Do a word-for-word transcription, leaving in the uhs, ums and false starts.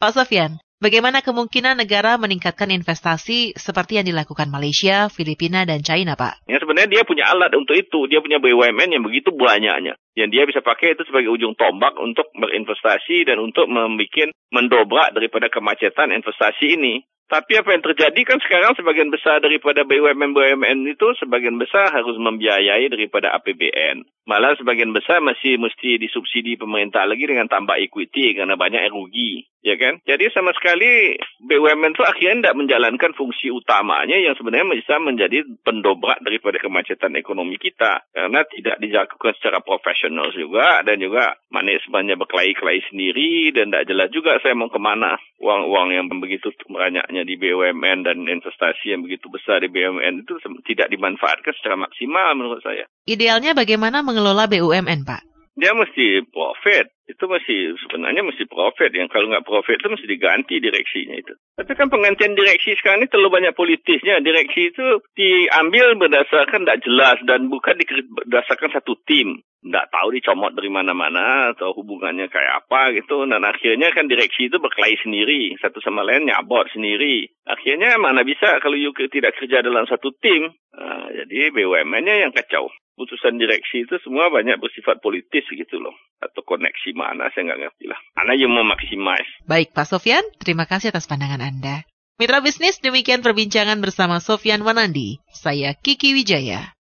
Pak Sofyan, bagaimana kemungkinan negara meningkatkan investasi seperti yang dilakukan Malaysia, Filipina, dan China, Pak? Ya, sebenarnya dia punya alat untuk itu. Dia punya B U M N yang begitu banyaknya. Yang dia bisa pakai itu sebagai ujung tombak untuk berinvestasi dan untuk membuat mendobrak daripada kemacetan investasi ini. Tapi apa yang terjadi kan sekarang sebagian besar daripada B U M N-B U M N itu sebagian besar harus membiayai daripada A P B N. Malah sebagian besar masih mesti disubsidi pemerintah lagi dengan tambah equity karena banyak yang rugi. Ya kan? Jadi sama sekali B U M N itu akhirnya tidak menjalankan fungsi utamanya yang sebenarnya bisa menjadi pendobrak daripada kemacetan ekonomi kita. Karena tidak dilakukan secara profesional juga dan juga manajemennya berkelahi-kelahi sendiri dan tidak jelas juga saya mau kemana uang-uang yang begitu banyaknya di B U M N dan investasi yang begitu besar di B U M N itu tidak dimanfaatkan secara maksimal menurut saya. Idealnya bagaimana mengelola B U M N, Pak? Dia mesti profit. Itu masih sebenarnya mesti profit. Yang kalau nggak profit itu mesti diganti direksinya itu. Tapi kan penggantian direksi sekarang ini terlalu banyak politisnya. Direksi itu diambil berdasarkan tidak jelas dan bukan berdasarkan satu tim. Tidak tahu dicomot dari mana-mana atau hubungannya kayak apa gitu. Dan akhirnya kan direksi itu berkelahi sendiri. Satu sama lain nyabot sendiri. Akhirnya mana bisa kalau you tidak kerja dalam satu tim. Nah, jadi B U M N-nya yang kacau. Putusan direksi itu semua banyak bersifat politis gitu loh. Atau koneksi mana, saya nggak ngerti lah. Mana yang mau maximize. Baik, Pak Sofyan, terima kasih atas pandangan Anda. Mitra bisnis, demikian perbincangan bersama Sofyan Wanandi. Saya Kiki Wijaya.